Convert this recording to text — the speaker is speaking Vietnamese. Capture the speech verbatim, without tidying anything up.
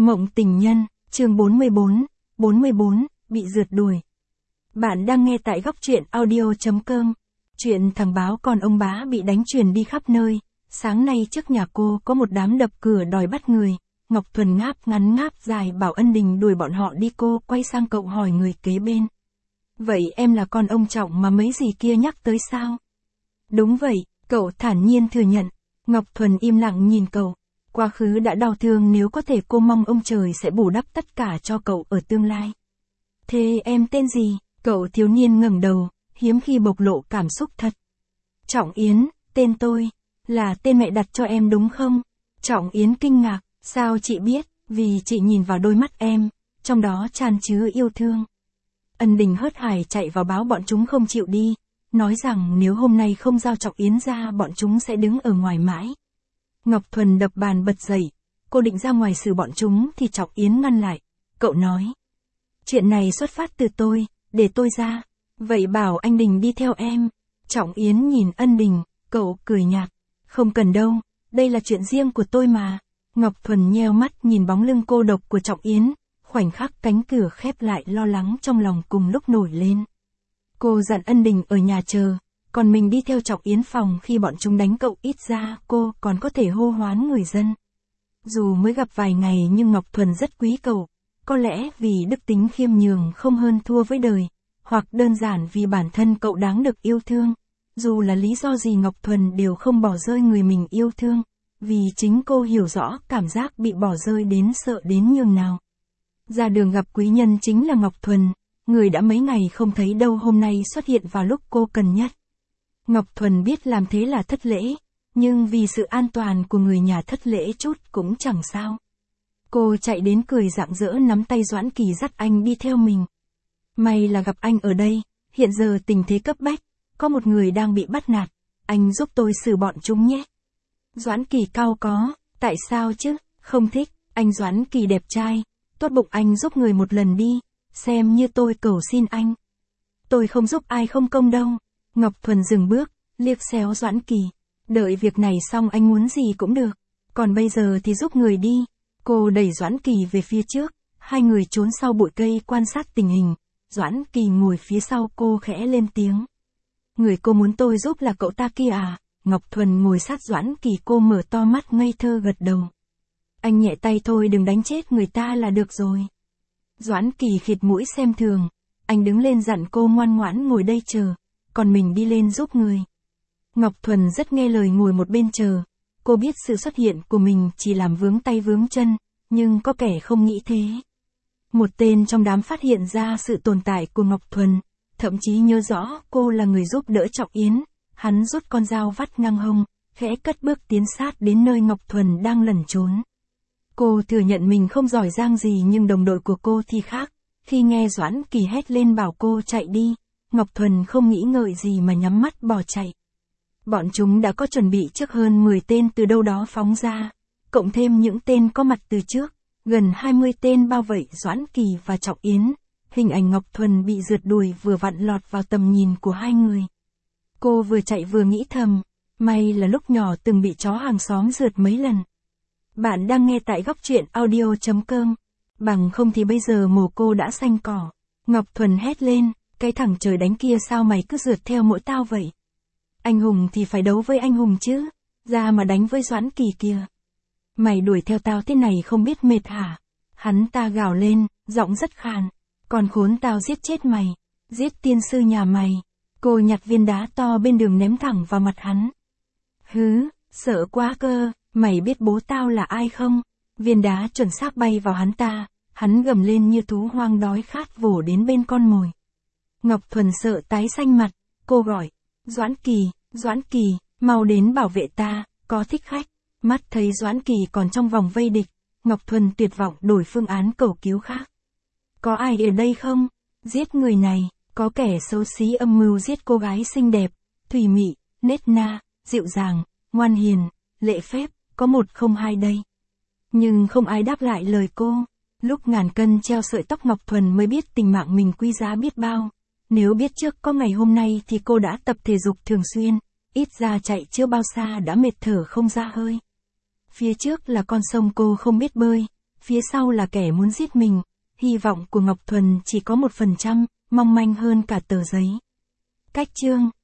Mộng tình nhân, chương bốn mươi bốn, bốn mươi bốn, bị rượt đuổi. Bạn đang nghe tại góc truyện audio chấm com. Chuyện thằng báo con ông bá bị đánh truyền đi khắp nơi. Sáng nay trước nhà cô có một đám đập cửa đòi bắt người. Ngọc Thuần ngáp ngắn ngáp dài bảo Ân Đình đuổi bọn họ đi. Cô quay sang cậu hỏi người kế bên. Vậy em là con ông Trọng mà mấy gì kia nhắc tới sao? Đúng vậy, cậu thản nhiên thừa nhận. Ngọc Thuần im lặng nhìn cậu. Quá khứ đã đau thương, nếu có thể cô mong ông trời sẽ bù đắp tất cả cho cậu ở tương lai. Thế em tên gì? Cậu thiếu niên ngẩng đầu, hiếm khi bộc lộ cảm xúc thật. Trọng Yến, tên tôi. Là tên mẹ đặt cho em đúng không? Trọng Yến kinh ngạc, sao chị biết? Vì chị nhìn vào đôi mắt em, trong đó tràn chứa yêu thương. Ân Đình hớt hải chạy vào báo bọn chúng không chịu đi, nói rằng nếu hôm nay không giao Trọng Yến ra bọn chúng sẽ đứng ở ngoài mãi. Ngọc Thuần đập bàn bật dậy, cô định ra ngoài xử bọn chúng thì Trọng Yến ngăn lại. Cậu nói, chuyện này xuất phát từ tôi, để tôi ra. Vậy bảo anh Đình đi theo em. Trọng Yến nhìn Ân Đình, cậu cười nhạt. Không cần đâu, đây là chuyện riêng của tôi mà. Ngọc Thuần nheo mắt nhìn bóng lưng cô độc của Trọng Yến, khoảnh khắc cánh cửa khép lại, lo lắng trong lòng cùng lúc nổi lên. Cô dặn Ân Đình ở nhà chờ, còn mình đi theo Trọng Yến phòng. Khi bọn chúng đánh cậu, ít ra cô còn có thể hô hoán người dân. Dù mới gặp vài ngày nhưng Ngọc Thuần rất quý cậu, có lẽ vì đức tính khiêm nhường không hơn thua với đời, hoặc đơn giản vì bản thân cậu đáng được yêu thương. Dù là lý do gì Ngọc Thuần đều không bỏ rơi người mình yêu thương, vì chính cô hiểu rõ cảm giác bị bỏ rơi đến sợ đến nhường nào. Ra đường gặp quý nhân chính là Ngọc Thuần, người đã mấy ngày không thấy đâu hôm nay xuất hiện vào lúc cô cần nhất. Ngọc Thuần biết làm thế là thất lễ, nhưng vì sự an toàn của người nhà thất lễ chút cũng chẳng sao. Cô chạy đến cười rạng rỡ nắm tay Doãn Kỳ dắt anh đi theo mình. May là gặp anh ở đây, hiện giờ tình thế cấp bách, có một người đang bị bắt nạt, anh giúp tôi xử bọn chúng nhé. Doãn Kỳ cau có, tại sao chứ, không thích, anh Doãn Kỳ đẹp trai, tốt bụng anh giúp người một lần đi, xem như tôi cầu xin anh. Tôi không giúp ai không công đâu. Ngọc Thuần dừng bước, liếc xéo Doãn Kỳ. Đợi việc này xong anh muốn gì cũng được. Còn bây giờ thì giúp người đi. Cô đẩy Doãn Kỳ về phía trước. Hai người trốn sau bụi cây quan sát tình hình. Doãn Kỳ ngồi phía sau cô khẽ lên tiếng. Người cô muốn tôi giúp là cậu ta kia à? Ngọc Thuần ngồi sát Doãn Kỳ, cô mở to mắt ngây thơ gật đầu. Anh nhẹ tay thôi, đừng đánh chết người ta là được rồi. Doãn Kỳ khịt mũi xem thường. Anh đứng lên dặn cô ngoan ngoãn ngồi đây chờ, còn mình đi lên giúp người. Ngọc Thuần rất nghe lời ngồi một bên chờ. Cô biết sự xuất hiện của mình chỉ làm vướng tay vướng chân, nhưng có kẻ không nghĩ thế. Một tên trong đám phát hiện ra sự tồn tại của Ngọc Thuần, thậm chí nhớ rõ cô là người giúp đỡ Trọng Yến. Hắn rút con dao vắt ngang hông, khẽ cất bước tiến sát đến nơi Ngọc Thuần đang lẩn trốn. Cô thừa nhận mình không giỏi giang gì nhưng đồng đội của cô thì khác. Khi nghe Doãn Kỳ hét lên bảo cô chạy đi, Ngọc Thuần không nghĩ ngợi gì mà nhắm mắt bỏ chạy. Bọn chúng đã có chuẩn bị trước, hơn mười tên từ đâu đó phóng ra, cộng thêm những tên có mặt từ trước, gần hai mươi tên bao vây Doãn Kỳ và Trọng Yến. Hình ảnh Ngọc Thuần bị rượt đuổi vừa vặn lọt vào tầm nhìn của hai người. Cô vừa chạy vừa nghĩ thầm, may là lúc nhỏ từng bị chó hàng xóm rượt mấy lần. Bạn đang nghe tại góc truyện audio chấm com. Bằng không thì bây giờ mồ cô đã xanh cỏ. Ngọc Thuần hét lên, cái thằng trời đánh kia sao mày cứ rượt theo mỗi tao vậy? Anh hùng thì phải đấu với anh hùng chứ, ra mà đánh với Doãn Kỳ kia. Mày đuổi theo tao thế này không biết mệt hả? Hắn ta gào lên, giọng rất khàn. Còn khốn, tao giết chết mày, giết tiên sư nhà mày. Cô nhặt viên đá to bên đường ném thẳng vào mặt hắn. Hứ, sợ quá cơ, mày biết bố tao là ai không? Viên đá chuẩn xác bay vào hắn ta, hắn gầm lên như thú hoang đói khát vồ đến bên con mồi. Ngọc Thuần sợ tái xanh mặt, cô gọi, Doãn Kỳ, Doãn Kỳ, mau đến bảo vệ ta, có thích khách. Mắt thấy Doãn Kỳ còn trong vòng vây địch, Ngọc Thuần tuyệt vọng đổi phương án cầu cứu khác. Có ai ở đây không? Giết người này, có kẻ xấu xí âm mưu giết cô gái xinh đẹp, thùy mị, nết na, dịu dàng, ngoan hiền, lễ phép, có một không hai đây. Nhưng không ai đáp lại lời cô. Lúc ngàn cân treo sợi tóc, Ngọc Thuần mới biết tình mạng mình quý giá biết bao. Nếu biết trước có ngày hôm nay thì cô đã tập thể dục thường xuyên, ít ra chạy chưa bao xa đã mệt thở không ra hơi. Phía trước là con sông cô không biết bơi, phía sau là kẻ muốn giết mình. Hy vọng của Ngọc Thuần chỉ có một phần trăm, mong manh hơn cả tờ giấy. Cách chương